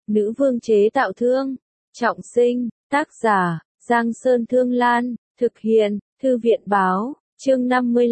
Nữ vương chế tạo thương. Trọng sinh, tác giả, Giang Sơn Thương Lan, thực hiện, Thư viện Báo, chương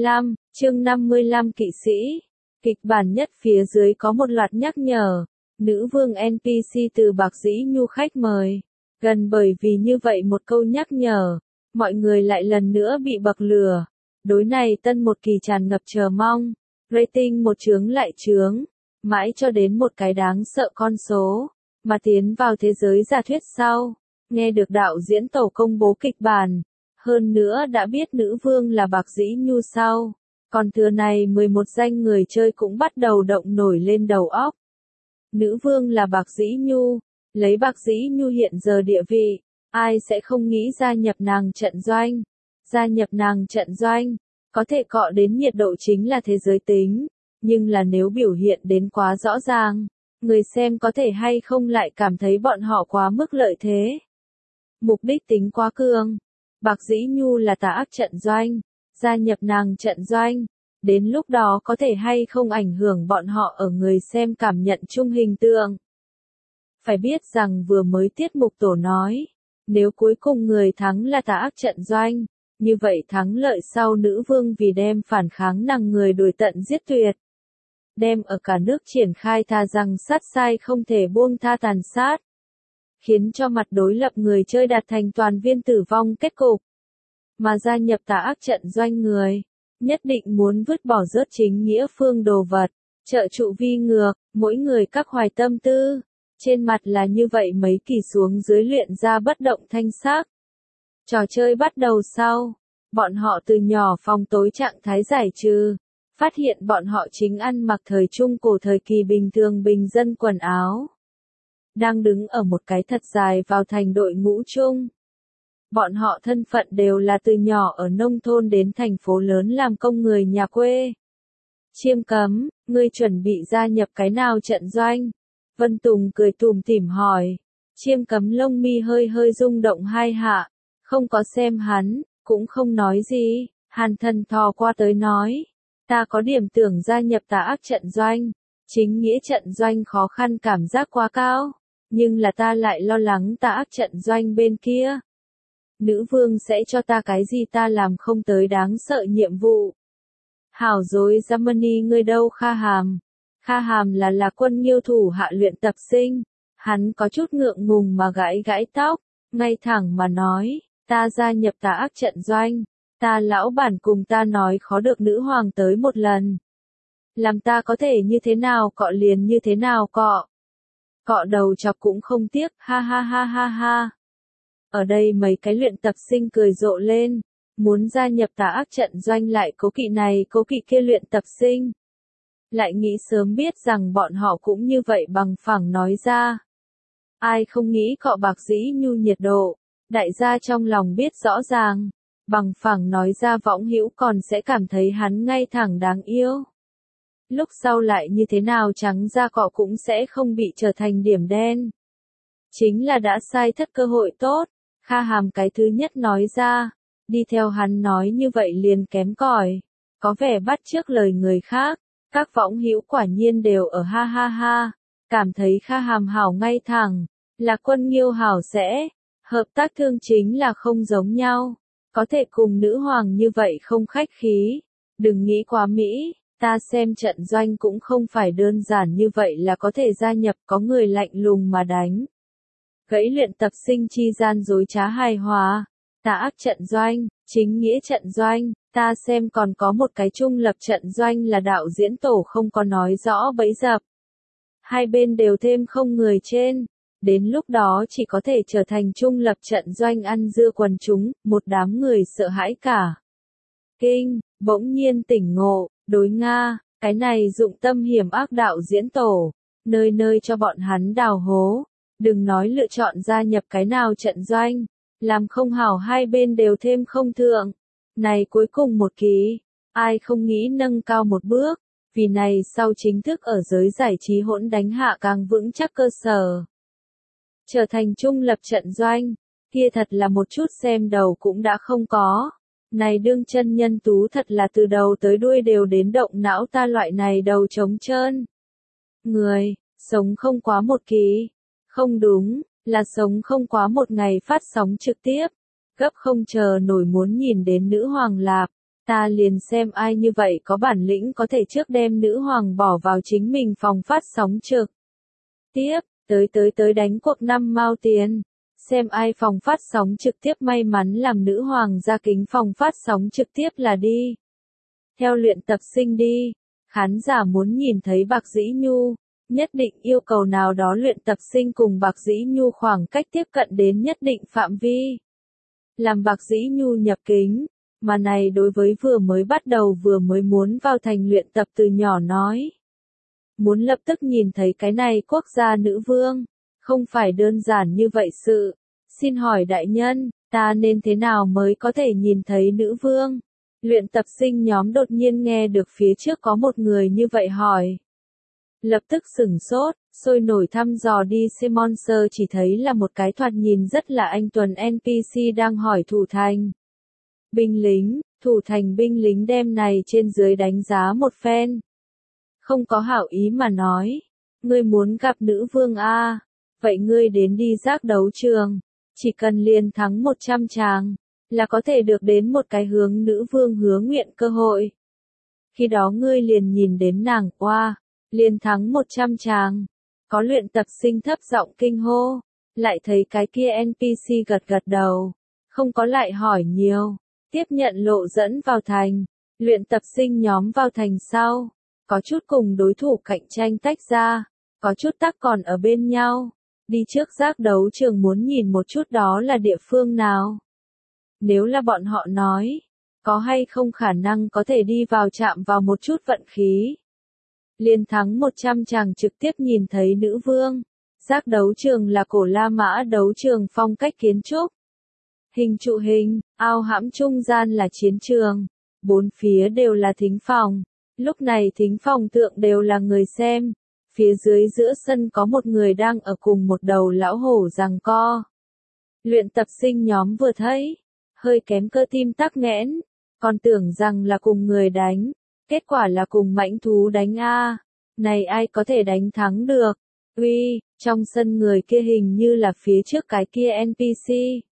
55 kỵ sĩ. Kịch bản nhất phía dưới có một loạt nhắc nhở, nữ vương NPC từ Bạc Dĩ Nhu khách mời. Gần bởi vì như vậy một câu nhắc nhở, mọi người lại lần nữa bị bậc lửa. Đối này tân một kỳ tràn ngập chờ mong, rating một chướng lại chướng, mãi cho đến một cái đáng sợ con số, mà tiến vào thế giới giả thuyết sau. Nghe được đạo diễn tổ công bố kịch bản, hơn nữa đã biết nữ vương là Bạc Dĩ Nhu sau. Còn thừa này 11 danh người chơi cũng bắt đầu động nổi lên đầu óc. Nữ vương là Bạc Dĩ Nhu, lấy Bạc Dĩ Nhu hiện giờ địa vị, ai sẽ không nghĩ gia nhập nàng trận doanh. Gia nhập nàng trận doanh, có thể cọ đến nhiệt độ chính là thế giới tính, nhưng là nếu biểu hiện đến quá rõ ràng, người xem có thể hay không lại cảm thấy bọn họ quá mức lợi thế. Mục đích tính quá cường. Bạc Dĩ Nhu là tà ác trận doanh, gia nhập nàng trận doanh, đến lúc đó có thể hay không ảnh hưởng bọn họ ở người xem cảm nhận chung hình tượng. Phải biết rằng vừa mới tiết mục tổ nói, nếu cuối cùng người thắng là tà ác trận doanh, như vậy thắng lợi sau nữ vương vì đem phản kháng nàng người đuổi tận giết tuyệt. Đem ở cả nước triển khai thà rằng sát sai không thể buông tha tàn sát. Khiến cho mặt đối lập người chơi đạt thành toàn viên tử vong kết cục. Mà gia nhập tà ác trận doanh người, nhất định muốn vứt bỏ rớt chính nghĩa phương đồ vật, trợ trụ vi ngược, mỗi người các hoài tâm tư. Trên mặt là như vậy mấy kỳ xuống dưới luyện ra bất động thanh sắc. Trò chơi bắt đầu sau, bọn họ từ nhỏ phòng tối trạng thái giải trừ, phát hiện bọn họ chính ăn mặc thời trung cổ thời kỳ bình thường bình dân quần áo. Đang đứng ở một cái thật dài vào thành đội ngũ chung. Bọn họ thân phận đều là từ nhỏ ở nông thôn đến thành phố lớn làm công người nhà quê. Chiêm Cấm, ngươi chuẩn bị gia nhập cái nào trận doanh? Vân Tùng cười tủm tỉm hỏi. Chiêm Cấm lông mi hơi hơi rung động hai hạ, không có xem hắn, cũng không nói gì. Hàn Thần thò qua tới nói, ta có điểm tưởng gia nhập tà ác trận doanh, chính nghĩa trận doanh khó khăn cảm giác quá cao, nhưng là ta lại lo lắng tà ác trận doanh bên kia. Nữ vương sẽ cho ta cái gì ta làm không tới đáng sợ nhiệm vụ. Hảo dối Germany ngươi đâu Kha Hàm. Kha Hàm là quân Nghiêu thủ hạ luyện tập sinh. Hắn có chút ngượng ngùng mà gãi gãi tóc, ngay thẳng mà nói, ta gia nhập tà ác trận doanh. Ta lão bản cùng ta nói khó được nữ hoàng tới một lần. Làm ta có thể như thế nào cọ liền như thế nào cọ. Cọ đầu chọc cũng không tiếc, ha ha ha ha ha. Ở đây mấy cái luyện tập sinh cười rộ lên, muốn gia nhập tà ác trận doanh lại cố kỵ này cố kỵ kia luyện tập sinh. Lại nghĩ sớm biết rằng bọn họ cũng như vậy bằng phẳng nói ra. Ai không nghĩ cọ Bạc Dĩ Nhu nhiệt độ, đại gia trong lòng biết rõ ràng, bằng phẳng nói ra võng hữu còn sẽ cảm thấy hắn ngay thẳng đáng yêu. Lúc sau lại như thế nào trắng ra cọ cũng sẽ không bị trở thành điểm đen. Chính là đã sai thất cơ hội tốt. Kha Hàm cái thứ nhất nói ra, đi theo hắn nói như vậy liền kém cỏi, có vẻ bắt chước lời người khác, các võng hữu quả nhiên đều ở ha ha ha, cảm thấy Kha Hàm hảo ngay thẳng, là quân Nghiêu hảo sẽ, hợp tác thương chính là không giống nhau, có thể cùng nữ hoàng như vậy không khách khí, đừng nghĩ quá mỹ, ta xem trận doanh cũng không phải đơn giản như vậy là có thể gia nhập có người lạnh lùng mà đánh. Gãy luyện tập sinh chi gian dối trá hài hòa, tà ác trận doanh, chính nghĩa trận doanh, ta xem còn có một cái trung lập trận doanh là đạo diễn tổ không có nói rõ bẫy dập. Hai bên đều thêm không người trên, đến lúc đó chỉ có thể trở thành trung lập trận doanh ăn dưa quần chúng, một đám người sợ hãi cả. Kinh, bỗng nhiên tỉnh ngộ, đối Nga, cái này dụng tâm hiểm ác đạo diễn tổ, nơi nơi cho bọn hắn đào hố. Đừng nói lựa chọn gia nhập cái nào trận doanh, làm không hảo hai bên đều thêm không thượng. Này cuối cùng một kỳ, ai không nghĩ nâng cao một bước, vì này sau chính thức ở giới giải trí hỗn đánh hạ càng vững chắc cơ sở. Trở thành trung lập trận doanh, kia thật là một chút xem đầu cũng đã không có. Này đương chân nhân tú thật là từ đầu tới đuôi đều đến động não ta loại này đầu trống trơn. Người, sống không quá một kỳ. Không đúng, là sống không quá một ngày phát sóng trực tiếp. Gấp không chờ nổi muốn nhìn đến nữ hoàng lạp. Ta liền xem ai như vậy có bản lĩnh có thể trước đem nữ hoàng bỏ vào chính mình phòng phát sóng trực tiếp, tới đánh cuộc 5 mao tiền. Xem ai phòng phát sóng trực tiếp may mắn làm nữ hoàng ra kính phòng phát sóng trực tiếp là đi. Theo luyện tập sinh đi, khán giả muốn nhìn thấy Bạc Dĩ Nhu, nhất định yêu cầu nào đó luyện tập sinh cùng Bạc Dĩ Nhu khoảng cách tiếp cận đến nhất định phạm vi. Làm Bạc Dĩ Nhu nhập kính, mà này đối với vừa mới bắt đầu vừa mới muốn vào thành luyện tập từ nhỏ nói. Muốn lập tức nhìn thấy cái này quốc gia nữ vương, không phải đơn giản như vậy sự. Xin hỏi đại nhân, ta nên thế nào mới có thể nhìn thấy nữ vương? Luyện tập sinh nhóm đột nhiên nghe được phía trước có một người như vậy hỏi. Lập tức sửng sốt, sôi nổi thăm dò đi xem Monster chỉ thấy là một cái thoạt nhìn rất là anh tuấn NPC đang hỏi thủ thành. Binh lính, thủ thành binh lính đem này trên dưới đánh giá một phen. Không có hảo ý mà nói, ngươi muốn gặp nữ vương a, vậy ngươi đến đi giác đấu trường, chỉ cần liền thắng 100 tràng, là có thể được đến một cái hướng nữ vương hứa nguyện cơ hội. Khi đó ngươi liền nhìn đến nàng oa, liền thắng 100 tràng. Có luyện tập sinh thấp giọng kinh hô, lại thấy cái kia NPC gật gật đầu, không có lại hỏi nhiều, tiếp nhận lộ dẫn vào thành. Luyện tập sinh nhóm vào thành sau, có chút cùng đối thủ cạnh tranh tách ra, có chút tắc còn ở bên nhau. Đi trước giác đấu trường muốn nhìn một chút đó là địa phương nào. Nếu là bọn họ nói, có hay không khả năng có thể đi vào chạm vào một chút vận khí. Liên thắng 100 chàng trực tiếp nhìn thấy nữ vương. Giác đấu trường là cổ La Mã đấu trường phong cách kiến trúc. Hình trụ hình, ao hãm trung gian là chiến trường. Bốn phía đều là thính phòng. Lúc này thính phòng tượng đều là người xem. Phía dưới giữa sân có một người đang ở cùng một đầu lão hổ giằng co. Luyện tập sinh nhóm vừa thấy, hơi kém cơ tim tắc nghẽn, còn tưởng rằng là cùng người đánh, kết quả là cùng mãnh thú đánh a. Này ai có thể đánh thắng được? Uy, trong sân người kia hình như là phía trước cái kia NPC.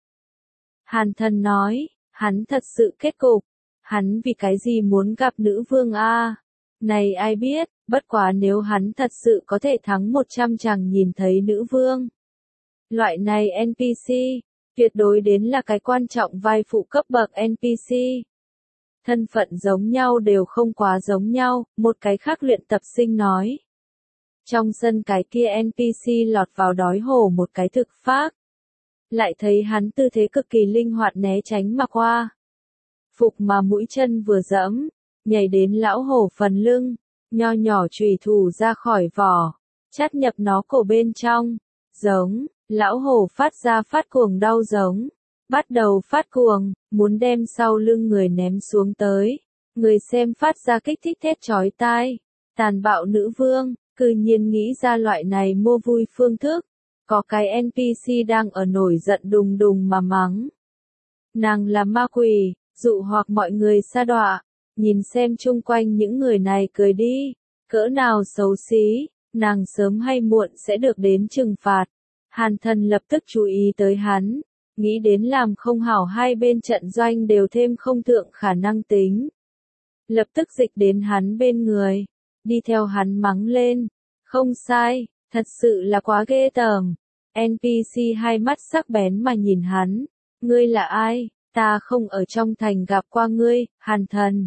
Hàn Thần nói, hắn thật sự kết cục, hắn vì cái gì muốn gặp nữ vương a? Này ai biết, bất quá nếu hắn thật sự có thể thắng 100 chàng nhìn thấy nữ vương. Loại này NPC, tuyệt đối đến là cái quan trọng vai phụ cấp bậc NPC. Thân phận giống nhau đều không quá giống nhau, một cái khác luyện tập sinh nói. Trong sân cái kia NPC lọt vào đói hổ một cái thực phác. Lại thấy hắn tư thế cực kỳ linh hoạt né tránh mà qua. Phục mà mũi chân vừa dẫm, nhảy đến lão hổ phần lưng, nho nhỏ chùy thủ ra khỏi vỏ, chát nhập nó cổ bên trong, giống, lão hổ phát ra phát cuồng đau giống, bắt đầu phát cuồng, muốn đem sau lưng người ném xuống tới, người xem phát ra kích thích thét chói tai, tàn bạo nữ vương, cư nhiên nghĩ ra loại này mua vui phương thức, có cái NPC đang ở nổi giận đùng đùng mà mắng. Nàng là ma quỷ, dụ hoặc mọi người sa đọa. Nhìn xem chung quanh những người này cười đi, cỡ nào xấu xí, nàng sớm hay muộn sẽ được đến trừng phạt. Hàn Thần lập tức chú ý tới hắn, nghĩ đến làm không hảo hai bên trận doanh đều thêm không thượng khả năng tính. Lập tức dịch đến hắn bên người, đi theo hắn mắng lên, không sai, thật sự là quá ghê tởm. NPC hai mắt sắc bén mà nhìn hắn, ngươi là ai, ta không ở trong thành gặp qua ngươi, Hàn Thần.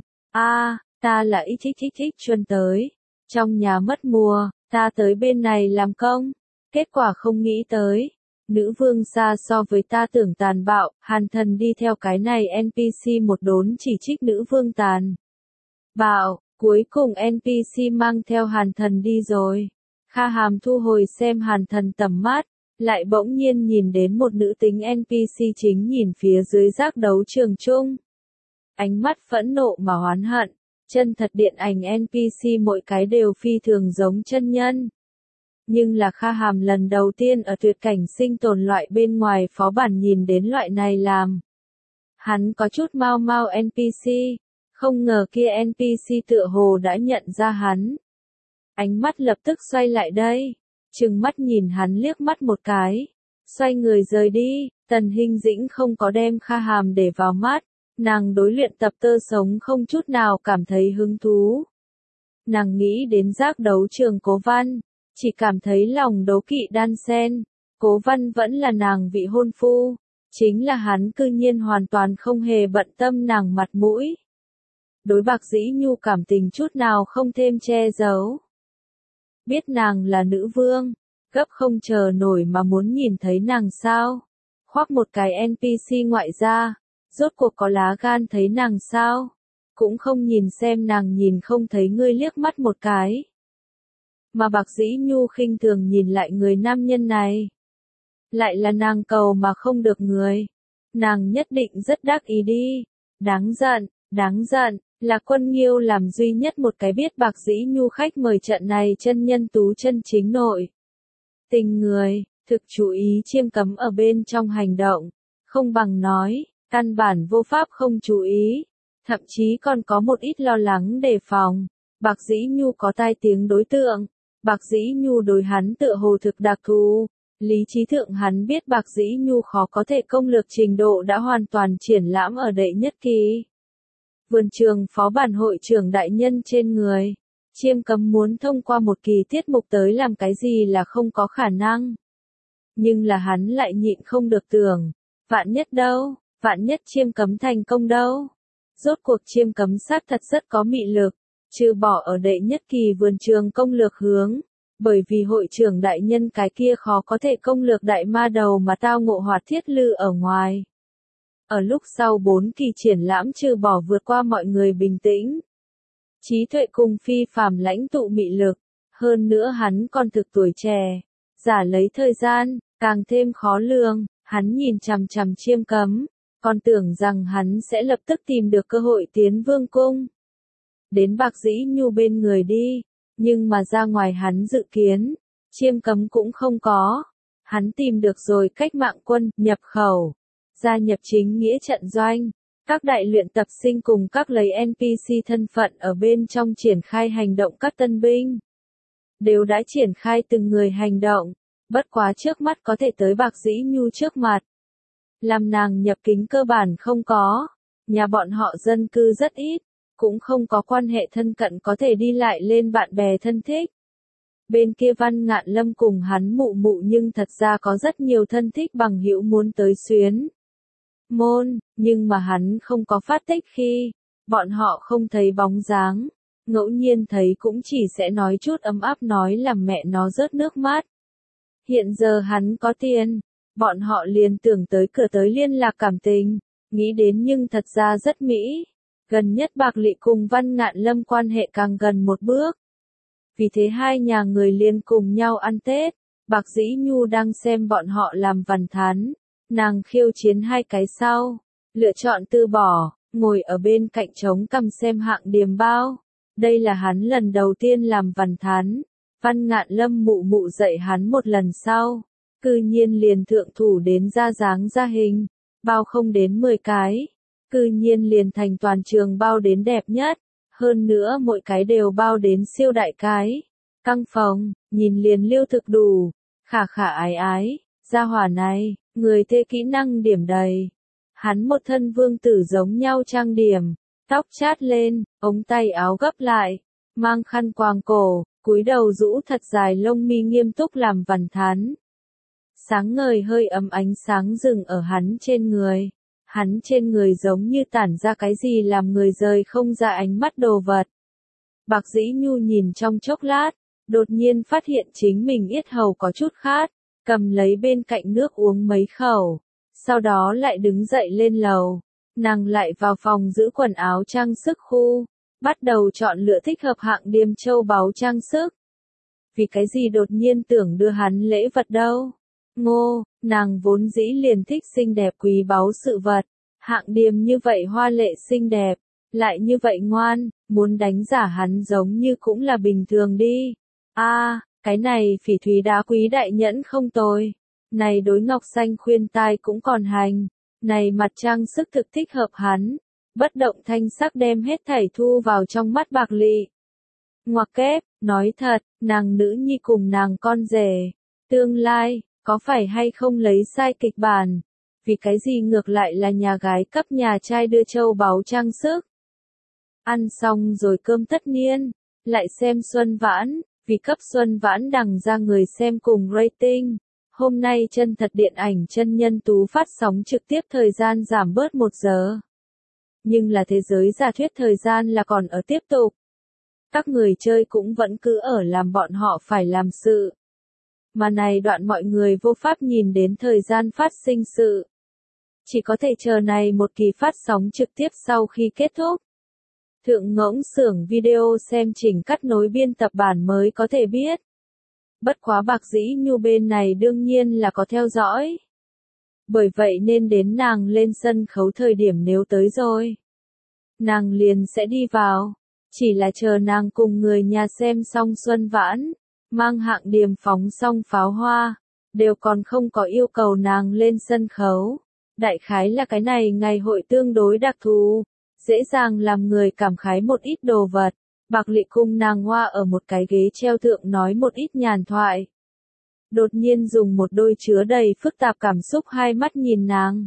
Ta là ít chuân tới. Trong nhà mất mùa, ta tới bên này làm công. Kết quả không nghĩ tới. Nữ vương xa so với ta tưởng tàn bạo, Hàn Thần đi theo cái này NPC một đốn chỉ trích nữ vương tàn bạo, cuối cùng NPC mang theo Hàn Thần đi rồi. Kha Hàm thu hồi xem Hàn Thần tầm mắt, lại bỗng nhiên nhìn đến một nữ tính NPC chính nhìn phía dưới giác đấu trường chung. Ánh mắt phẫn nộ mà oán hận, chân thật điện ảnh NPC mỗi cái đều phi thường giống chân nhân. Nhưng là Kha Hàm lần đầu tiên ở tuyệt cảnh sinh tồn loại bên ngoài phó bản nhìn đến loại này làm. Hắn có chút mau NPC, không ngờ kia NPC tựa hồ đã nhận ra hắn. Ánh mắt lập tức xoay lại đây, trừng mắt nhìn hắn liếc mắt một cái, xoay người rời đi. Tần Hinh Dĩnh không có đem Kha Hàm để vào mắt, nàng đối luyện tập tơ sống không chút nào cảm thấy hứng thú. Nàng nghĩ đến giác đấu trường Cố Văn, chỉ cảm thấy lòng đố kỵ đan xen. Cố Văn vẫn là nàng vị hôn phu, chính là hắn cư nhiên hoàn toàn không hề bận tâm nàng mặt mũi. Đối Bạc Dĩ Nhu cảm tình chút nào không thêm che giấu. Biết nàng là nữ vương, gấp không chờ nổi mà muốn nhìn thấy nàng sao. Khoác một cái NPC ngoại gia, rốt cuộc có lá gan thấy nàng sao. Cũng không nhìn xem nàng nhìn không thấy ngươi liếc mắt một cái. Mà Bạc Dĩ Nhu khinh thường nhìn lại người nam nhân này. Lại là nàng cầu mà không được người. Nàng nhất định rất đắc ý đi. Đáng giận, là Quân Nghiêu làm duy nhất một cái biết Bạc Dĩ Nhu khách mời trận này chân nhân tú chân chính nội. Tình người, thực chú ý chiêm cấm ở bên trong hành động, không bằng nói, căn bản vô pháp không chú ý, thậm chí còn có một ít lo lắng đề phòng. Bạc Dĩ Nhu có tai tiếng đối tượng, Bạc Dĩ Nhu đối hắn tựa hồ thực đặc thù, lý trí thượng hắn biết Bạc Dĩ Nhu khó có thể công lược trình độ đã hoàn toàn triển lãm ở đệ nhất kỳ. Vườn trường phó bản hội trưởng đại nhân trên người, chiêm cấm muốn thông qua một kỳ tiết mục tới làm cái gì là không có khả năng. Nhưng là hắn lại nhịn không được tưởng, vạn nhất chiêm cấm thành công đâu. Rốt cuộc chiêm cấm xác thật rất có mị lực, trừ bỏ ở đệ nhất kỳ vườn trường công lược hướng, bởi vì hội trưởng đại nhân cái kia khó có thể công lược đại ma đầu mà tao ngộ Hoạt Thiết Lư ở ngoài. Ở lúc sau 4 kỳ triển lãm trừ bỏ vượt qua mọi người bình tĩnh, trí tuệ cùng phi phàm lãnh tụ mị lực, hơn nữa hắn còn thực tuổi trẻ, giả lấy thời gian, càng thêm khó lường. Hắn nhìn chằm chằm chiêm cấm, còn tưởng rằng hắn sẽ lập tức tìm được cơ hội tiến vương cung. Đến Bạc Dĩ Nhu bên người đi, nhưng mà ra ngoài hắn dự kiến, chiêm cấm cũng không có. Hắn tìm được rồi cách mạng quân, nhập khẩu, gia nhập chính nghĩa trận doanh. Các đại luyện tập sinh cùng các lấy NPC thân phận ở bên trong triển khai hành động các tân binh. Đều đã triển khai từng người hành động, bất quá trước mắt có thể tới Bạc Dĩ Nhu trước mặt. Làm nàng nhập kính cơ bản không có, nhà bọn họ dân cư rất ít, cũng không có quan hệ thân cận có thể đi lại lên bạn bè thân thích. Bên kia Văn Ngạn Lâm cùng hắn mụ mụ nhưng thật ra có rất nhiều thân thích bằng hữu muốn tới xuyến môn, nhưng mà hắn không có phát tích khi, bọn họ không thấy bóng dáng, ngẫu nhiên thấy cũng chỉ sẽ nói chút ấm áp nói làm mẹ nó rớt nước mắt. Hiện giờ hắn có tiền, bọn họ liền tưởng tới cửa tới liên lạc cảm tình, nghĩ đến nhưng thật ra rất mỹ. Gần nhất Bạc Lị cùng Văn Ngạn Lâm quan hệ càng gần một bước. Vì thế hai nhà người liền cùng nhau ăn Tết, Bạc Dĩ Nhu đang xem bọn họ làm vằn thán, nàng khiêu chiến hai cái sau, lựa chọn từ bỏ, ngồi ở bên cạnh trống cằm xem hạng điềm bao. Đây là hắn lần đầu tiên làm vằn thán, Văn Ngạn Lâm mụ mụ dạy hắn một lần sau, cư nhiên liền thượng thủ đến ra dáng ra hình, bao không đến 10 cái, cư nhiên liền thành toàn trường bao đến đẹp nhất, hơn nữa mỗi cái đều bao đến siêu đại cái. Căng phòng, nhìn liền liêu thực đủ, khả khả ái ái, gia hỏa này, người thê kỹ năng điểm đầy. Hắn một thân vương tử giống nhau trang điểm, tóc chát lên, ống tay áo gấp lại, mang khăn quàng cổ, cúi đầu rũ thật dài lông mi nghiêm túc làm vằn thán. Sáng ngời hơi ấm ánh sáng rừng ở hắn trên người giống như tản ra cái gì làm người rời không ra ánh mắt đồ vật. Bạc Dĩ Nhu nhìn trong chốc lát, đột nhiên phát hiện chính mình yết hầu có chút khát, cầm lấy bên cạnh nước uống mấy khẩu, sau đó lại đứng dậy lên lầu, nàng lại vào phòng giữ quần áo trang sức khu, bắt đầu chọn lựa thích hợp hạng điềm châu báu trang sức. Vì cái gì đột nhiên tưởng đưa hắn lễ vật đâu? Ngô, nàng vốn dĩ liền thích xinh đẹp quý báu sự vật, hạng điềm như vậy hoa lệ xinh đẹp, lại như vậy ngoan, muốn đánh giả hắn giống như cũng là bình thường đi. Cái này phỉ thúy đá quý đại nhẫn không tồi, này đối ngọc xanh khuyên tai cũng còn hành, này mặt trang sức thực thích hợp hắn, bất động thanh sắc đem hết thảy thu vào trong mắt Bạc Lị. Ngoặc kép, nói thật, nàng nữ nhi cùng nàng con rể, tương lai, có phải hay không lấy sai kịch bản, vì cái gì ngược lại là nhà gái cấp nhà trai đưa châu báu trang sức. Ăn xong rồi cơm tất niên, lại xem Xuân Vãn, vì cấp Xuân Vãn đằng ra người xem cùng rating. Hôm nay chân thật điện ảnh chân nhân tú phát sóng trực tiếp thời gian giảm bớt 1 giờ. Nhưng là thế giới giả thuyết thời gian là còn ở tiếp tục. Các người chơi cũng vẫn cứ ở làm bọn họ phải làm sự. Mà này đoạn mọi người vô pháp nhìn đến thời gian phát sinh sự. Chỉ có thể chờ này một kỳ phát sóng trực tiếp sau khi kết thúc. Thượng ngỗng xưởng video xem chỉnh cắt nối biên tập bản mới có thể biết. Bất quá Bạc Dĩ Nhu bên này đương nhiên là có theo dõi. Bởi vậy nên đến nàng lên sân khấu thời điểm nếu tới rồi, nàng liền sẽ đi vào. Chỉ là chờ nàng cùng người nhà xem xong Xuân Vãn, mang hạng điểm phóng xong pháo hoa, đều còn không có yêu cầu nàng lên sân khấu. Đại khái là cái này ngày hội tương đối đặc thù, dễ dàng làm người cảm khái một ít đồ vật. Bạc Lị cùng nàng Hoa ở một cái ghế treo thượng nói một ít nhàn thoại. Đột nhiên dùng một đôi chứa đầy phức tạp cảm xúc hai mắt nhìn nàng.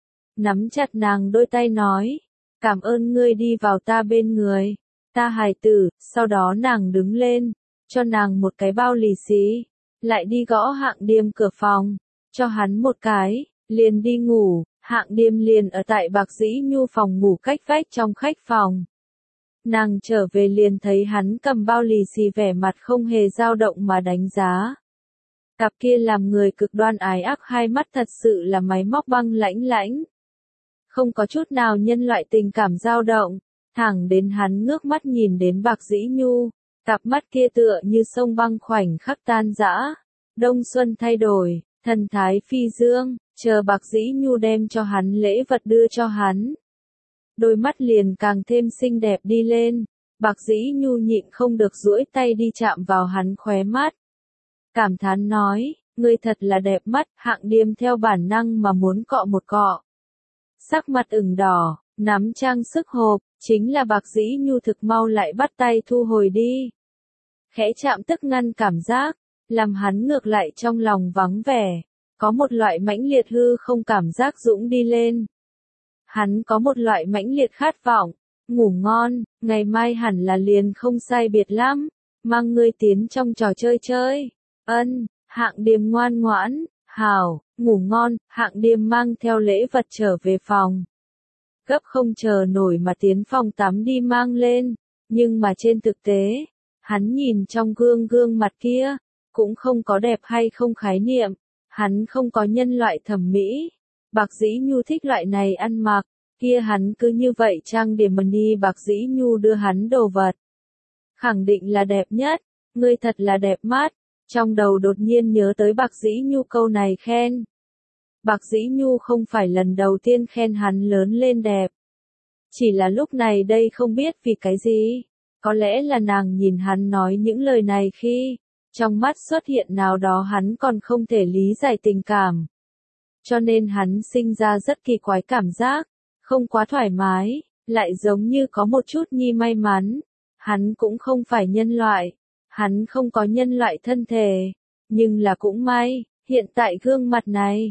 Nắm chặt nàng đôi tay nói, cảm ơn ngươi đi vào ta bên người, ta hài tử, sau đó nàng đứng lên, cho nàng một cái bao lì xì, lại đi gõ Hạng Điềm cửa phòng, cho hắn một cái, liền đi ngủ, Hạng Điềm liền ở tại Bạc Dĩ Nhu phòng ngủ cách vách trong khách phòng. Nàng trở về liền thấy hắn cầm bao lì xì vẻ mặt không hề dao động mà đánh giá. Cặp kia làm người cực đoan ái ác hai mắt thật sự là máy móc băng lãnh lãnh. Không có chút nào nhân loại tình cảm dao động, thẳng đến hắn ngước mắt nhìn đến Bạc Dĩ Nhu, cặp mắt kia tựa như sông băng khoảnh khắc tan rã. Đông xuân thay đổi, thần thái phi dương, chờ Bạc Dĩ Nhu đem cho hắn lễ vật đưa cho hắn. Đôi mắt liền càng thêm xinh đẹp đi lên, Bạc Dĩ Nhu nhịn không được duỗi tay đi chạm vào hắn khóe mắt. Cảm thán nói, ngươi thật là đẹp mắt, Hạng Điềm theo bản năng mà muốn cọ một cọ. Sắc mặt ửng đỏ, nắm trang sức hộp, chính là Bạc Dĩ Nhu thực mau lại bắt tay thu hồi đi. Khẽ chạm tức ngăn cảm giác, làm hắn ngược lại trong lòng vắng vẻ, có một loại mãnh liệt hư không cảm giác dũng đi lên. Hắn có một loại mãnh liệt khát vọng, ngủ ngon, ngày mai hẳn là liền không sai biệt lắm, mang ngươi tiến trong trò chơi chơi. Ân, Hạng Điềm ngoan ngoãn, hảo, ngủ ngon, Hạng Điềm mang theo lễ vật trở về phòng. Gấp không chờ nổi mà tiến phòng tắm đi mang lên, nhưng mà trên thực tế, hắn nhìn trong gương mặt kia, cũng không có đẹp hay không khái niệm, hắn không có nhân loại thẩm mỹ. Bạc Dĩ Nhu thích loại này ăn mặc, kia hắn cứ như vậy trang điểm mà đi Bạc Dĩ Nhu đưa hắn đồ vật. Khẳng định là đẹp nhất, ngươi thật là đẹp mắt, trong đầu đột nhiên nhớ tới Bạc Dĩ Nhu câu này khen. Bạc Dĩ Nhu không phải lần đầu tiên khen hắn lớn lên đẹp. Chỉ là lúc này đây không biết vì cái gì, có lẽ là nàng nhìn hắn nói những lời này khi, trong mắt xuất hiện nào đó hắn còn không thể lý giải tình cảm. Cho nên hắn sinh ra rất kỳ quái cảm giác, không quá thoải mái, lại giống như có một chút nhi may mắn. Hắn cũng không phải nhân loại, hắn không có nhân loại thân thể, nhưng là cũng may, hiện tại gương mặt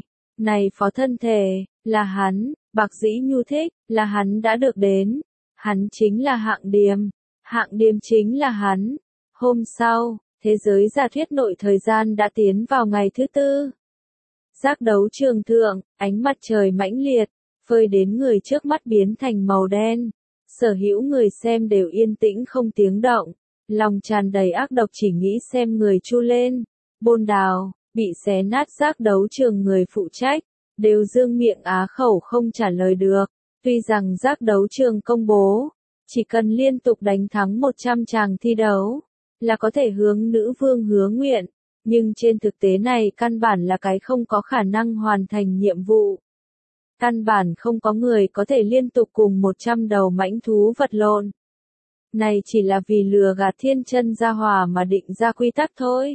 này phó thân thể, là hắn, Bạc Dĩ Nhu thích, là hắn đã được đến. Hắn chính là Hạng Điềm, Hạng Điềm chính là hắn. Hôm sau, thế giới giả thuyết nội thời gian đã tiến vào ngày thứ tư. Giác đấu trường thượng, ánh mặt trời mãnh liệt, phơi đến người trước mắt biến thành màu đen. Sở hữu người xem đều yên tĩnh không tiếng động, lòng tràn đầy ác độc chỉ nghĩ xem người chu lên. Bôn Đào, bị xé nát giác đấu trường người phụ trách, đều dương miệng á khẩu không trả lời được. Tuy rằng giác đấu trường công bố, chỉ cần liên tục đánh thắng 100 tràng thi đấu, là có thể hướng nữ vương hứa nguyện, nhưng trên thực tế này căn bản là cái không có khả năng hoàn thành nhiệm vụ. Căn bản không có người có thể liên tục cùng 100 đầu mãnh thú vật lộn. Này chỉ là vì lừa gạt thiên chân gia hòa mà định ra quy tắc thôi.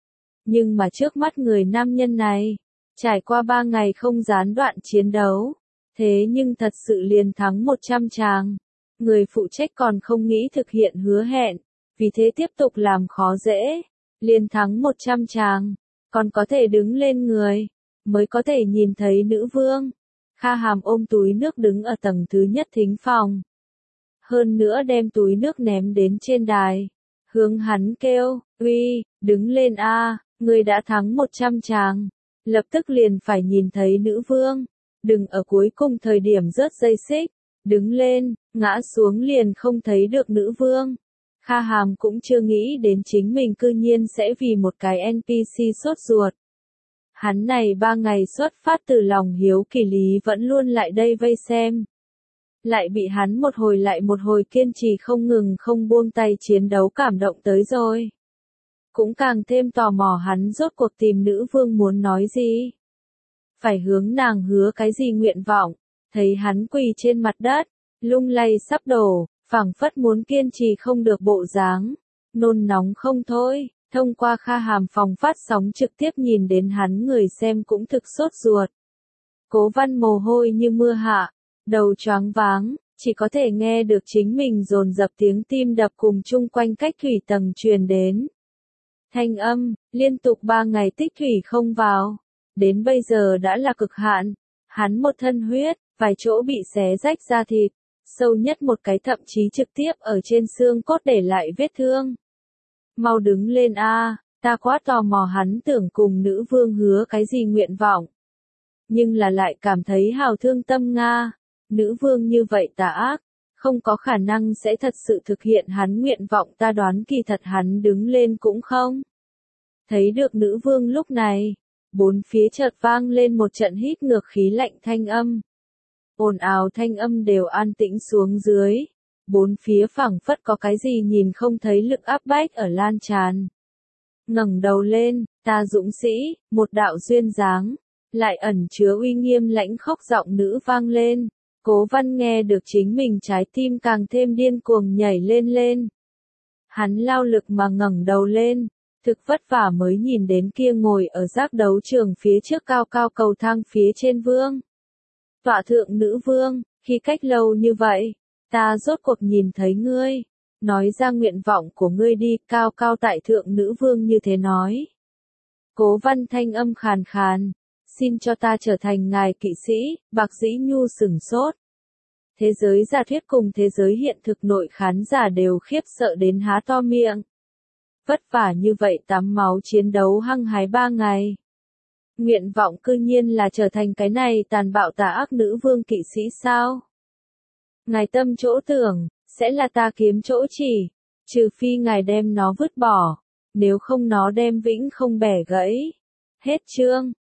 Nhưng mà trước mắt người nam nhân này, trải qua 3 ngày không gián đoạn chiến đấu, thế nhưng thật sự liền thắng 100 tràng. Người phụ trách còn không nghĩ thực hiện hứa hẹn, vì thế tiếp tục làm khó dễ, liền thắng 100 tràng, còn có thể đứng lên người, mới có thể nhìn thấy nữ vương. Kha Hàm ôm túi nước đứng ở tầng thứ nhất thính phòng. Hơn nữa đem túi nước ném đến trên đài. Hướng hắn kêu, uy, đứng lên a, người đã thắng 100 tràng. Lập tức liền phải nhìn thấy nữ vương. Đừng ở cuối cùng thời điểm rớt dây xích. Đứng lên, ngã xuống liền không thấy được nữ vương. Kha Hàm cũng chưa nghĩ đến chính mình cư nhiên sẽ vì một cái NPC sốt ruột. Hắn này 3 ngày xuất phát từ lòng hiếu kỳ lý vẫn luôn lại đây vây xem. Lại bị hắn một hồi lại một hồi kiên trì không ngừng không buông tay chiến đấu cảm động tới rồi. Cũng càng thêm tò mò hắn rốt cuộc tìm nữ vương muốn nói gì. Phải hướng nàng hứa cái gì nguyện vọng, thấy hắn quỳ trên mặt đất, lung lay sắp đổ, phảng phất muốn kiên trì không được bộ dáng, nôn nóng không thôi. Thông qua Kha Hàm phòng phát sóng trực tiếp nhìn đến hắn người xem cũng thực sốt ruột. Cố Văn mồ hôi như mưa hạ, đầu choáng váng, chỉ có thể nghe được chính mình dồn dập tiếng tim đập cùng chung quanh cách thủy tầng truyền đến. Thanh âm, liên tục 3 ngày tích thủy không vào, đến bây giờ đã là cực hạn, hắn một thân huyết, vài chỗ bị xé rách da thịt, sâu nhất một cái thậm chí trực tiếp ở trên xương cốt để lại vết thương. Mau đứng lên a, ta quá tò mò hắn tưởng cùng nữ vương hứa cái gì nguyện vọng. Nhưng là lại cảm thấy hào thương tâm Nga, nữ vương như vậy tà ác, không có khả năng sẽ thật sự thực hiện hắn nguyện vọng ta đoán kỳ thật hắn đứng lên cũng không. Thấy được nữ vương lúc này, bốn phía chợt vang lên một trận hít ngược khí lạnh thanh âm. Ồn ào thanh âm đều an tĩnh xuống dưới. Bốn phía phảng phất có cái gì nhìn không thấy lực áp bách ở lan tràn. Ngẩng đầu lên, ta dũng sĩ, một đạo duyên dáng, lại ẩn chứa uy nghiêm lãnh khốc giọng nữ vang lên. Cố Văn nghe được chính mình trái tim càng thêm điên cuồng nhảy lên lên. Hắn lao lực mà ngẩng đầu lên, thực vất vả mới nhìn đến kia ngồi ở giác đấu trường phía trước cao cao cầu thang phía trên vương. Tọa thượng nữ vương, khi cách lâu như vậy. Ta rốt cuộc nhìn thấy ngươi, nói ra nguyện vọng của ngươi đi, cao cao tại thượng nữ vương như thế nói. Cố Văn thanh âm khàn khàn, xin cho ta trở thành ngài kỵ sĩ, Bạc Dĩ Nhu sửng sốt. Thế giới giả thuyết cùng thế giới hiện thực nội khán giả đều khiếp sợ đến há to miệng. Vất vả như vậy tắm máu chiến đấu hăng hái 3 ngày. Nguyện vọng cư nhiên là trở thành cái này tàn bạo tà ác nữ vương kỵ sĩ sao? Ngài tâm chỗ tưởng, sẽ là ta kiếm chỗ chỉ, trừ phi ngài đem nó vứt bỏ, nếu không nó đem vĩnh không bẻ gãy. Hết chương.